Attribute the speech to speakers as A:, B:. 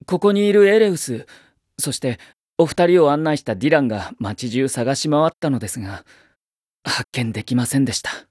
A: ここにいるエレウス、そしてお二人を案内したディランが街中探し回ったのですが、発見できませんでした。